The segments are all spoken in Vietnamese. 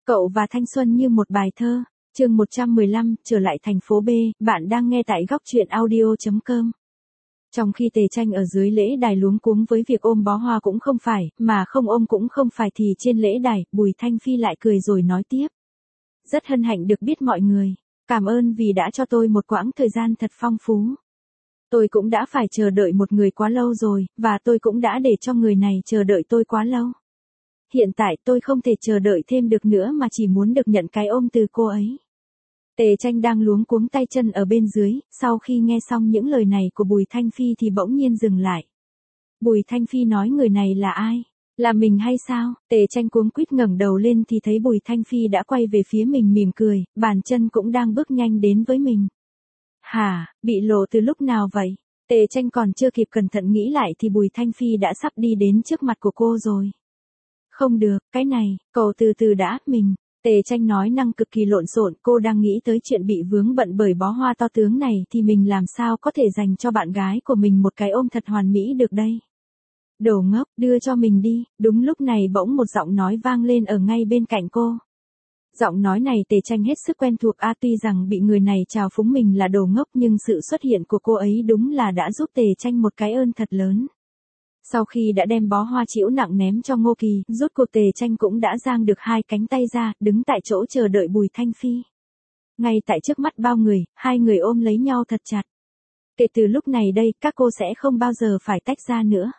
Cậu và thanh xuân như một bài thơ. Chương 115, trở lại thành phố B, bạn đang nghe tại góc truyện audio.com. Trong khi Tề Tranh ở dưới lễ đài luống cuống với việc ôm bó hoa cũng không phải, mà không ôm cũng không phải thì trên lễ đài, Bùi Thanh Phi lại cười rồi nói tiếp. Rất hân hạnh được biết mọi người. Cảm ơn vì đã cho tôi một quãng thời gian thật phong phú. Tôi cũng đã phải chờ đợi một người quá lâu rồi, và tôi cũng đã để cho người này chờ đợi tôi quá lâu. Hiện tại tôi không thể chờ đợi thêm được nữa mà chỉ muốn được nhận cái ôm từ cô ấy. Tề Tranh đang luống cuống tay chân ở bên dưới, sau khi nghe xong những lời này của Bùi Thanh Phi thì bỗng nhiên dừng lại. Bùi Thanh Phi nói người này là ai? Là mình hay sao? Tề Tranh cuống quýt ngẩng đầu lên thì thấy Bùi Thanh Phi đã quay về phía mình mỉm cười, bàn chân cũng đang bước nhanh đến với mình. Hả, bị lộ từ lúc nào vậy? Tề Tranh còn chưa kịp cẩn thận nghĩ lại thì Bùi Thanh Phi đã sắp đi đến trước mặt của cô rồi. Không được, cái này, cậu từ từ đã, mình. Tề Tranh nói năng cực kỳ lộn xộn, cô đang nghĩ tới chuyện bị vướng bận bởi bó hoa to tướng này thì mình làm sao có thể dành cho bạn gái của mình một cái ôm thật hoàn mỹ được đây. Đồ ngốc, đưa cho mình đi. Đúng lúc này bỗng một giọng nói vang lên ở ngay bên cạnh cô. Giọng nói này Tề Tranh hết sức quen thuộc, tuy rằng bị người này trào phúng mình là đồ ngốc nhưng sự xuất hiện của cô ấy đúng là đã giúp Tề Tranh một cái ơn thật lớn. Sau khi đã đem bó hoa trĩu nặng ném cho Ngô Kỳ, rốt cuộc Tề Tranh cũng đã giang được hai cánh tay ra, đứng tại chỗ chờ đợi Bùi Thanh Phi. Ngay tại trước mắt bao người, hai người ôm lấy nhau thật chặt. Kể từ lúc này đây, các cô sẽ không bao giờ phải tách ra nữa.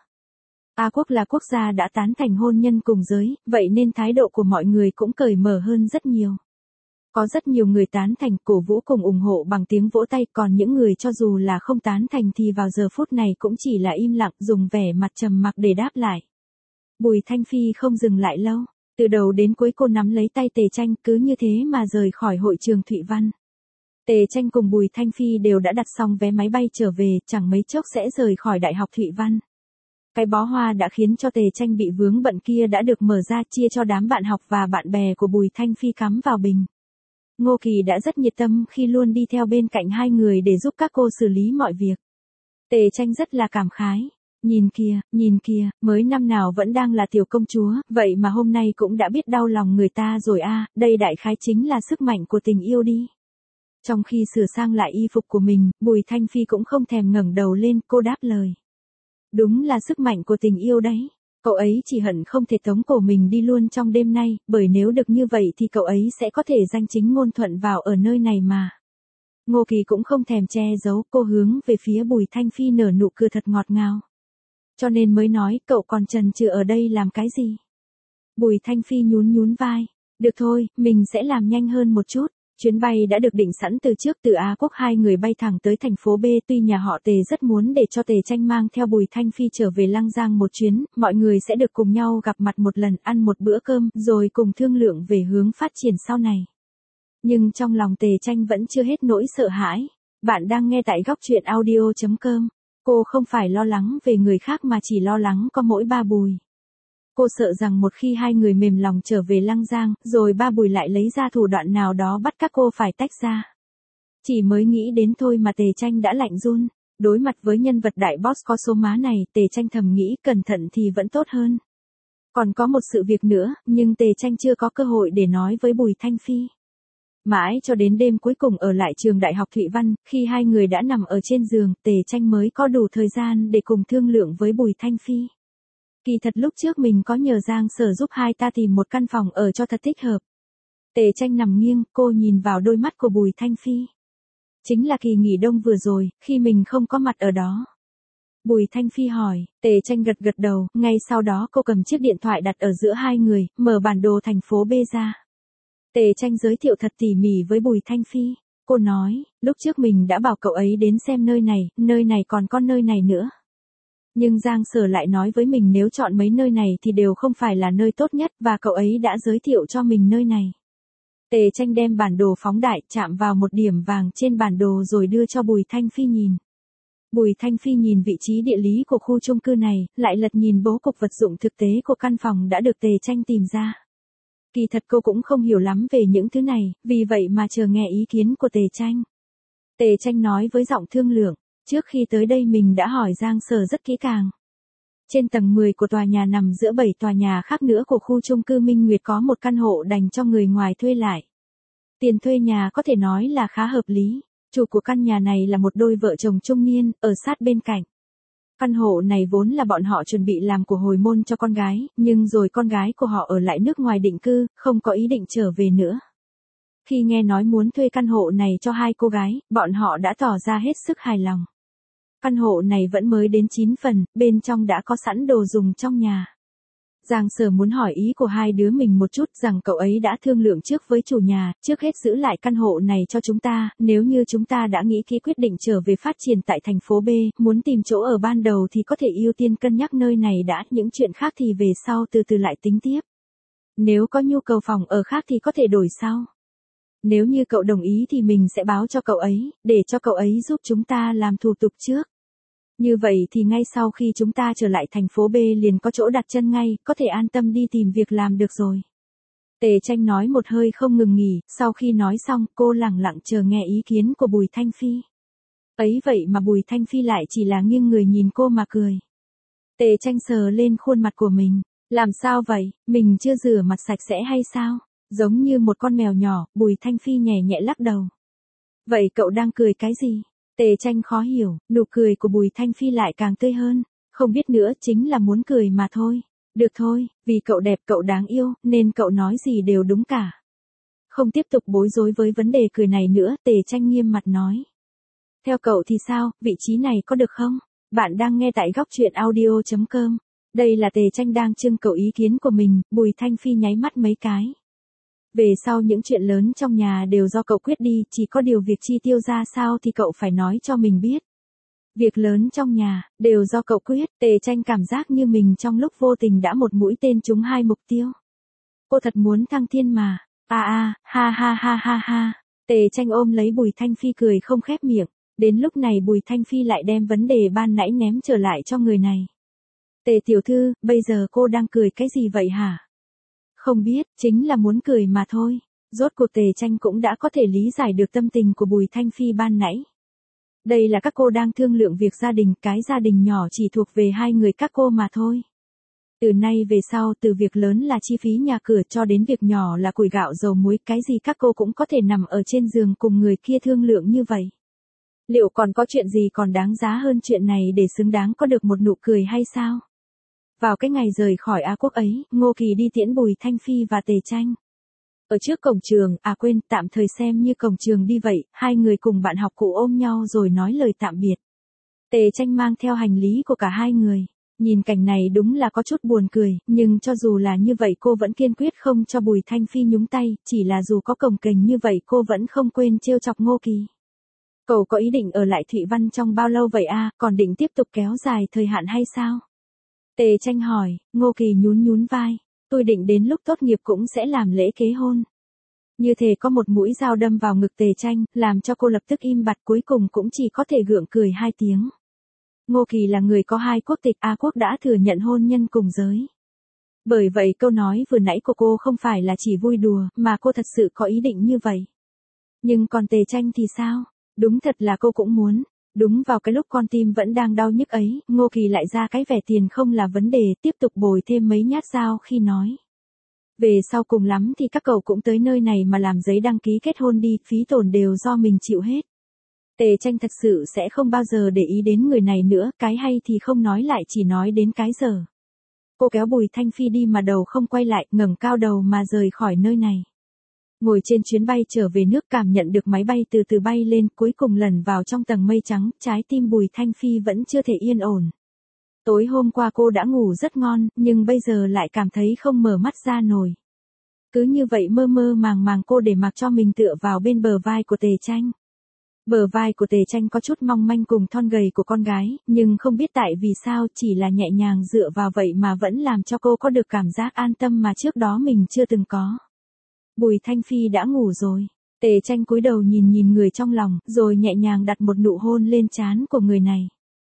A Quốc là quốc gia đã tán thành hôn nhân cùng giới, vậy nên thái độ của mọi người cũng cởi mở hơn rất nhiều. Có rất nhiều người tán thành, cổ vũ cùng ủng hộ bằng tiếng vỗ tay, còn những người cho dù là không tán thành thì vào giờ phút này cũng chỉ là im lặng, dùng vẻ mặt trầm mặc để đáp lại. Bùi Thanh Phi không dừng lại lâu, từ đầu đến cuối cô nắm lấy tay Tề Tranh, cứ như thế mà rời khỏi hội trường Thụy Văn. Tề Tranh cùng Bùi Thanh Phi đều đã đặt xong vé máy bay trở về, chẳng mấy chốc sẽ rời khỏi Đại học Thụy Văn. Cái bó hoa đã khiến cho Tề Tranh bị vướng bận kia đã được mở ra, chia cho đám bạn học và bạn bè của Bùi Thanh Phi cắm vào bình. Ngô Kỳ đã rất nhiệt tâm khi luôn đi theo bên cạnh hai người để giúp các cô xử lý mọi việc. Tề Tranh rất là cảm khái. Nhìn kìa, mới năm nào vẫn đang là tiểu công chúa, vậy mà hôm nay cũng đã biết đau lòng người ta rồi đây đại khái chính là sức mạnh của tình yêu đi. Trong khi sửa sang lại y phục của mình, Bùi Thanh Phi cũng không thèm ngẩng đầu lên, cô đáp lời. Đúng là sức mạnh của tình yêu đấy. Cậu ấy chỉ hận không thể tống cổ mình đi luôn trong đêm nay, bởi nếu được như vậy thì cậu ấy sẽ có thể danh chính ngôn thuận vào ở nơi này mà. Ngô Kỳ cũng không thèm che giấu, cô hướng về phía Bùi Thanh Phi nở nụ cười thật ngọt ngào. Cho nên mới nói, cậu còn chần chừ ở đây làm cái gì? Bùi Thanh Phi nhún vai. Được thôi, mình sẽ làm nhanh hơn một chút. Chuyến bay đã được định sẵn từ trước, từ Á Quốc hai người bay thẳng tới thành phố B, tuy nhà họ Tề rất muốn để cho Tề Tranh mang theo Bùi Thanh Phi trở về Lăng Giang một chuyến, mọi người sẽ được cùng nhau gặp mặt một lần, ăn một bữa cơm, rồi cùng thương lượng về hướng phát triển sau này. Nhưng trong lòng Tề Tranh vẫn chưa hết nỗi sợ hãi. Bạn đang nghe tại góc truyện audio.com. Cô không phải lo lắng về người khác mà chỉ lo lắng có mỗi ba Bùi. Cô sợ rằng một khi hai người mềm lòng trở về Lăng Giang, rồi ba Bùi lại lấy ra thủ đoạn nào đó bắt các cô phải tách ra. Chỉ mới nghĩ đến thôi mà Tề Tranh đã lạnh run. Đối mặt với nhân vật đại boss có số má này, Tề Tranh thầm nghĩ cẩn thận thì vẫn tốt hơn. Còn có một sự việc nữa, nhưng Tề Tranh chưa có cơ hội để nói với Bùi Thanh Phi. Mãi cho đến đêm cuối cùng ở lại trường Đại học Thụy Văn, khi hai người đã nằm ở trên giường, Tề Tranh mới có đủ thời gian để cùng thương lượng với Bùi Thanh Phi. Kỳ thật lúc trước mình có nhờ Giang Sở giúp hai ta tìm một căn phòng ở cho thật thích hợp. Tề Tranh nằm nghiêng, cô nhìn vào đôi mắt của Bùi Thanh Phi. Chính là kỳ nghỉ đông vừa rồi, khi mình không có mặt ở đó. Bùi Thanh Phi hỏi, Tề Tranh gật đầu, ngay sau đó cô cầm chiếc điện thoại đặt ở giữa hai người, mở bản đồ thành phố B ra. Tề Tranh giới thiệu thật tỉ mỉ với Bùi Thanh Phi. Cô nói, lúc trước mình đã bảo cậu ấy đến xem nơi này còn có nơi này nữa. Nhưng Giang Sở lại nói với mình nếu chọn mấy nơi này thì đều không phải là nơi tốt nhất và cậu ấy đã giới thiệu cho mình nơi này. Tề Tranh đem bản đồ phóng đại chạm vào một điểm vàng trên bản đồ rồi đưa cho Bùi Thanh Phi nhìn. Bùi Thanh Phi nhìn vị trí địa lý của khu chung cư này, lại lật nhìn bố cục vật dụng thực tế của căn phòng đã được Tề Tranh tìm ra. Kỳ thật cô cũng không hiểu lắm về những thứ này, vì vậy mà chờ nghe ý kiến của Tề Tranh. Tề Tranh nói với giọng thương lượng, trước khi tới đây mình đã hỏi Giang Sở rất kỹ càng. Trên tầng 10 của tòa nhà nằm giữa 7 tòa nhà khác nữa của khu chung cư Minh Nguyệt có một căn hộ dành cho người ngoài thuê lại. Tiền thuê nhà có thể nói là khá hợp lý. Chủ của căn nhà này là một đôi vợ chồng trung niên, ở sát bên cạnh. Căn hộ này vốn là bọn họ chuẩn bị làm của hồi môn cho con gái, nhưng rồi con gái của họ ở lại nước ngoài định cư, không có ý định trở về nữa. Khi nghe nói muốn thuê căn hộ này cho hai cô gái, bọn họ đã tỏ ra hết sức hài lòng. Căn hộ này vẫn mới đến 9 phần, bên trong đã có sẵn đồ dùng trong nhà. Giang Sở muốn hỏi ý của hai đứa mình một chút, rằng cậu ấy đã thương lượng trước với chủ nhà, trước hết giữ lại căn hộ này cho chúng ta, nếu như chúng ta đã nghĩ kỹ quyết định trở về phát triển tại thành phố B, muốn tìm chỗ ở ban đầu thì có thể ưu tiên cân nhắc nơi này đã, những chuyện khác thì về sau từ từ lại tính tiếp. Nếu có nhu cầu phòng ở khác thì có thể đổi sau. Nếu như cậu đồng ý thì mình sẽ báo cho cậu ấy, để cho cậu ấy giúp chúng ta làm thủ tục trước. Như vậy thì ngay sau khi chúng ta trở lại thành phố B liền có chỗ đặt chân ngay, có thể an tâm đi tìm việc làm được rồi. Tề Tranh nói một hơi không ngừng nghỉ, sau khi nói xong cô lẳng lặng chờ nghe ý kiến của Bùi Thanh Phi. Ấy vậy mà Bùi Thanh Phi lại chỉ là nghiêng người nhìn cô mà cười. Tề Tranh sờ lên khuôn mặt của mình, làm sao vậy, mình chưa rửa mặt sạch sẽ hay sao? Giống như một con mèo nhỏ, Bùi Thanh Phi nhẹ nhẹ lắc đầu. Vậy cậu đang cười cái gì? Tề Tranh khó hiểu, nụ cười của Bùi Thanh Phi lại càng tươi hơn, không biết nữa, chính là muốn cười mà thôi. Được thôi, vì cậu đẹp cậu đáng yêu, nên cậu nói gì đều đúng cả. Không tiếp tục bối rối với vấn đề cười này nữa, Tề Tranh nghiêm mặt nói. Theo cậu thì sao, vị trí này có được không? Bạn đang nghe tại góc truyện audio.com. Đây là Tề Tranh đang trưng cầu ý kiến của mình, Bùi Thanh Phi nháy mắt mấy cái. Về sau những chuyện lớn trong nhà đều do cậu quyết đi, chỉ có điều việc chi tiêu ra sao thì cậu phải nói cho mình biết. Việc lớn trong nhà, đều do cậu quyết, Tề Tranh cảm giác như mình trong lúc vô tình đã một mũi tên trúng hai mục tiêu. Cô thật muốn thăng thiên mà, ha ha ha ha ha, Tề Tranh ôm lấy Bùi Thanh Phi cười không khép miệng, đến lúc này Bùi Thanh Phi lại đem vấn đề ban nãy ném trở lại cho người này. Tề tiểu thư, bây giờ cô đang cười cái gì vậy hả? Không biết, chính là muốn cười mà thôi. Rốt cuộc Tề Tranh cũng đã có thể lý giải được tâm tình của Bùi Thanh Phi ban nãy. Đây là các cô đang thương lượng việc gia đình, cái gia đình nhỏ chỉ thuộc về hai người các cô mà thôi. Từ nay về sau, từ việc lớn là chi phí nhà cửa cho đến việc nhỏ là củi gạo dầu muối, cái gì các cô cũng có thể nằm ở trên giường cùng người kia thương lượng như vậy. Liệu còn có chuyện gì còn đáng giá hơn chuyện này để xứng đáng có được một nụ cười hay sao? Vào cái ngày rời khỏi Á Quốc ấy, Ngô Kỳ đi tiễn Bùi Thanh Phi và Tề Tranh. Ở trước cổng trường, quên, tạm thời xem như cổng trường đi vậy, hai người cùng bạn học cũ ôm nhau rồi nói lời tạm biệt. Tề Tranh mang theo hành lý của cả hai người. Nhìn cảnh này đúng là có chút buồn cười, nhưng cho dù là như vậy cô vẫn kiên quyết không cho Bùi Thanh Phi nhúng tay, chỉ là dù có cồng kềnh như vậy cô vẫn không quên trêu chọc Ngô Kỳ. Cậu có ý định ở lại Thụy Văn trong bao lâu vậy còn định tiếp tục kéo dài thời hạn hay sao? Tề Tranh hỏi, Ngô Kỳ nhún nhún vai, tôi định đến lúc tốt nghiệp cũng sẽ làm lễ kế hôn. Như thể có một mũi dao đâm vào ngực Tề Tranh, làm cho cô lập tức im bặt, cuối cùng cũng chỉ có thể gượng cười hai tiếng. Ngô Kỳ là người có hai quốc tịch, Á Quốc đã thừa nhận hôn nhân cùng giới. Bởi vậy câu nói vừa nãy của cô không phải là chỉ vui đùa, mà cô thật sự có ý định như vậy. Nhưng còn Tề Tranh thì sao? Đúng thật là cô cũng muốn. Đúng vào cái lúc con tim vẫn đang đau nhức ấy, Ngô Kỳ lại ra cái vẻ tiền không là vấn đề, tiếp tục bồi thêm mấy nhát dao khi nói. Về sau cùng lắm thì các cậu cũng tới nơi này mà làm giấy đăng ký kết hôn đi, phí tổn đều do mình chịu hết. Tề Tranh thật sự sẽ không bao giờ để ý đến người này nữa, cái hay thì không nói lại chỉ nói đến cái dở. Cô kéo Bùi Thanh Phi đi mà đầu không quay lại, ngẩng cao đầu mà rời khỏi nơi này. Ngồi trên chuyến bay trở về nước, cảm nhận được máy bay từ từ bay lên, cuối cùng lẩn vào trong tầng mây trắng, trái tim Bùi Thanh Phi vẫn chưa thể yên ổn. Tối hôm qua cô đã ngủ rất ngon, nhưng bây giờ lại cảm thấy không mở mắt ra nổi. Cứ như vậy mơ mơ màng màng cô để mặc cho mình tựa vào bên bờ vai của Tề Tranh. Bờ vai của Tề Tranh có chút mong manh cùng thon gầy của con gái, nhưng không biết tại vì sao chỉ là nhẹ nhàng dựa vào vậy mà vẫn làm cho cô có được cảm giác an tâm mà trước đó mình chưa từng có. Bùi Thanh Phi đã ngủ rồi. Tề Tranh cúi đầu nhìn nhìn người trong lòng, rồi nhẹ nhàng đặt một nụ hôn lên trán của người này.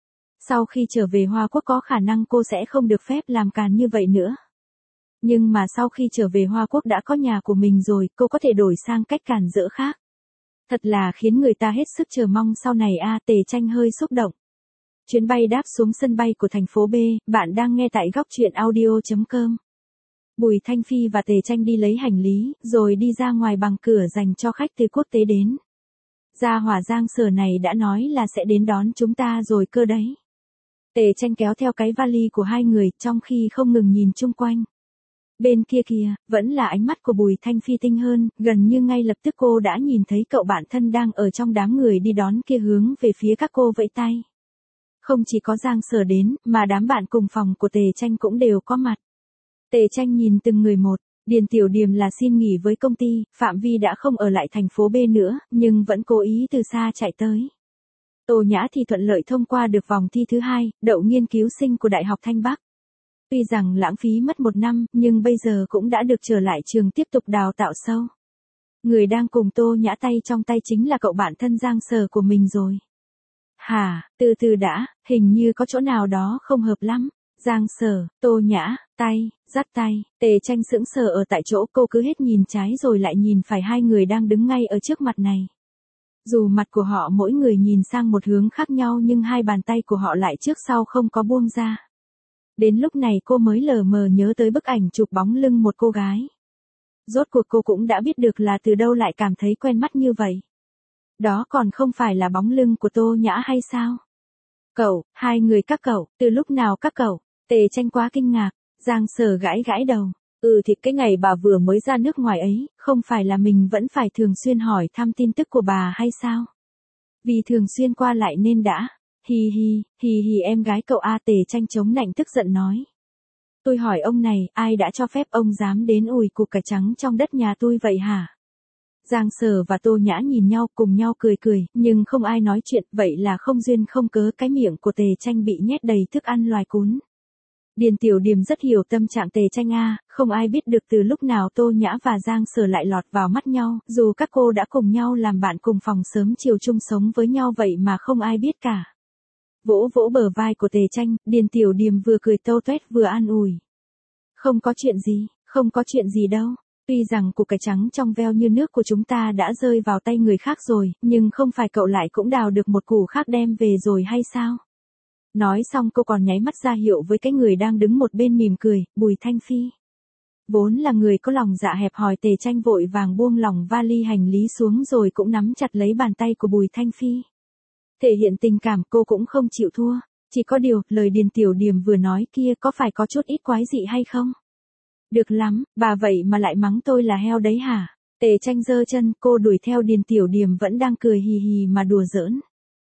Sau khi trở về Hoa Quốc có khả năng cô sẽ không được phép làm càn như vậy nữa. Nhưng mà sau khi trở về Hoa Quốc đã có nhà của mình rồi, cô có thể đổi sang cách càn rỡ khác. Thật là khiến người ta hết sức chờ mong sau này Tề Tranh hơi xúc động. Chuyến bay đáp xuống sân bay của thành phố B, bạn đang nghe tại góc truyện audio.com. Bùi Thanh Phi và Tề Tranh đi lấy hành lý, rồi đi ra ngoài bằng cửa dành cho khách từ quốc tế đến. Gia hỏa Giang Sở này đã nói là sẽ đến đón chúng ta rồi cơ đấy. Tề Tranh kéo theo cái vali của hai người, trong khi không ngừng nhìn chung quanh. Bên kia kìa, vẫn là ánh mắt của Bùi Thanh Phi tinh hơn, gần như ngay lập tức cô đã nhìn thấy cậu bạn thân đang ở trong đám người đi đón kia hướng về phía các cô vẫy tay. Không chỉ có Giang Sở đến, mà đám bạn cùng phòng của Tề Tranh cũng đều có mặt. Tề Tranh nhìn từng người một, Điền Tiểu Điềm là xin nghỉ với công ty, Phạm Vi đã không ở lại thành phố B nữa, nhưng vẫn cố ý từ xa chạy tới. Tô Nhã thì thuận lợi thông qua được vòng thi thứ 2, đậu nghiên cứu sinh của Đại học Thanh Bắc. Tuy rằng lãng phí mất 1 năm, nhưng bây giờ cũng đã được trở lại trường tiếp tục đào tạo sâu. Người đang cùng Tô Nhã tay trong tay chính là cậu bạn thân Giang Sở của mình rồi. Hả, từ từ đã, hình như có chỗ nào đó không hợp lắm. Giang Sở, Tô Nhã, dắt tay, Tề Tranh sững sờ ở tại chỗ, cô cứ hết nhìn trái rồi lại nhìn phải hai người đang đứng ngay ở trước mặt này. Dù mặt của họ mỗi người nhìn sang một hướng khác nhau nhưng hai bàn tay của họ lại trước sau không có buông ra. Đến lúc này cô mới lờ mờ nhớ tới bức ảnh chụp bóng lưng một cô gái. Rốt cuộc cô cũng đã biết được là từ đâu lại cảm thấy quen mắt như vậy. Đó còn không phải là bóng lưng của Tô Nhã hay sao? Cậu, hai người các cậu, từ lúc nào các cậu? Tề Tranh quá kinh ngạc, Giang Sở gãi gãi đầu. Thì cái ngày bà vừa mới ra nước ngoài ấy, không phải là mình vẫn phải thường xuyên hỏi thăm tin tức của bà hay sao? Vì thường xuyên qua lại nên đã. Hi hi, em gái cậu a. Tề Tranh chống nạnh tức giận nói. Tôi hỏi ông này, ai đã cho phép ông dám đến ủi củ cải trắng trong đất nhà tôi vậy hả? Giang Sở và Tô Nhã nhìn nhau cùng nhau cười, nhưng không ai nói chuyện, vậy là không duyên không cớ cái miệng của Tề Tranh bị nhét đầy thức ăn loài cún. Điền Tiểu Điềm rất hiểu tâm trạng Tề Tranh a, không ai biết được từ lúc nào Tô Nhã và Giang Sở lại lọt vào mắt nhau, dù các cô đã cùng nhau làm bạn cùng phòng sớm chiều chung sống với nhau vậy mà không ai biết cả. Vỗ vỗ bờ vai của Tề Tranh, Điền Tiểu Điềm vừa cười tâu tuét vừa an ủi. Không có chuyện gì đâu. Tuy rằng củ cải trắng trong veo như nước của chúng ta đã rơi vào tay người khác rồi, nhưng không phải cậu lại cũng đào được một củ khác đem về rồi hay sao? Nói xong cô còn nháy mắt ra hiệu với cái người đang đứng một bên mỉm cười, Bùi Thanh Phi. Vốn là người có lòng dạ hẹp hòi, Tề Tranh vội vàng buông lỏng vali hành lý xuống rồi cũng nắm chặt lấy bàn tay của Bùi Thanh Phi. Thể hiện tình cảm, cô cũng không chịu thua. Chỉ có điều, lời Điền Tiểu Điềm vừa nói kia có phải có chút ít quái dị hay không? Được lắm, bà vậy mà lại mắng tôi là heo đấy hả? Tề Tranh giơ chân, cô đuổi theo Điền Tiểu Điềm vẫn đang cười hì hì mà đùa giỡn.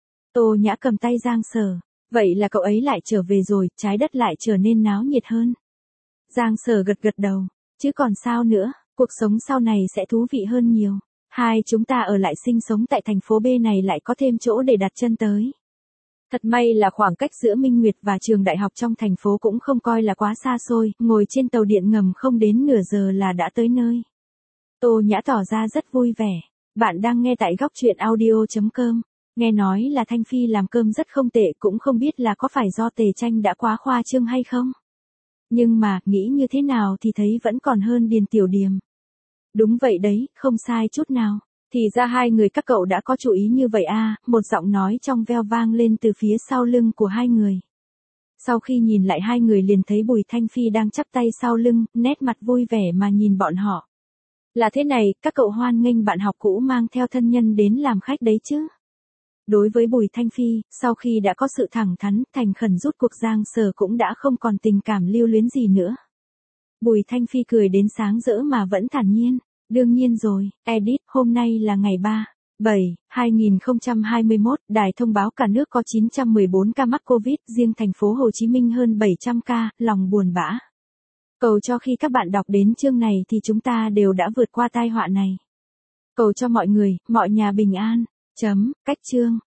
Tô Nhã cầm tay Giang Sở. Vậy là cậu ấy lại trở về rồi, trái đất lại trở nên náo nhiệt hơn. Giang Sở gật đầu. Chứ còn sao nữa, cuộc sống sau này sẽ thú vị hơn nhiều. Hai chúng ta ở lại sinh sống tại thành phố B này lại có thêm chỗ để đặt chân tới. Thật may là khoảng cách giữa Minh Nguyệt và trường đại học trong thành phố cũng không coi là quá xa xôi, ngồi trên tàu điện ngầm không đến nửa giờ là đã tới nơi. Tô Nhã tỏ ra rất vui vẻ. Bạn đang nghe tại góc truyện audio.com. Nghe nói là Thanh Phi làm cơm rất không tệ, cũng không biết là có phải do Tề Tranh đã quá khoa trương hay không. Nhưng mà, nghĩ như thế nào thì thấy vẫn còn hơn Điền Tiểu Điềm. Đúng vậy đấy, không sai chút nào. Thì ra hai người các cậu đã có chú ý như vậy à, một giọng nói trong veo vang lên từ phía sau lưng của hai người. Sau khi nhìn lại hai người liền thấy Bùi Thanh Phi đang chắp tay sau lưng, nét mặt vui vẻ mà nhìn bọn họ. Là thế này, các cậu hoan nghênh bạn học cũ mang theo thân nhân đến làm khách đấy chứ. Đối với Bùi Thanh Phi, sau khi đã có sự thẳng thắn, thành khẩn rút cuộc, Giang Sở cũng đã không còn tình cảm lưu luyến gì nữa. Bùi Thanh Phi cười đến sáng rỡ mà vẫn thản nhiên. Đương nhiên rồi, edit, hôm nay là ngày 3/7/2021, đài thông báo cả nước có 914 ca mắc Covid, riêng thành phố Hồ Chí Minh hơn 700 ca, lòng buồn bã. Cầu cho khi các bạn đọc đến chương này thì chúng ta đều đã vượt qua tai họa này. Cầu cho mọi người, mọi nhà bình an. Cách chương.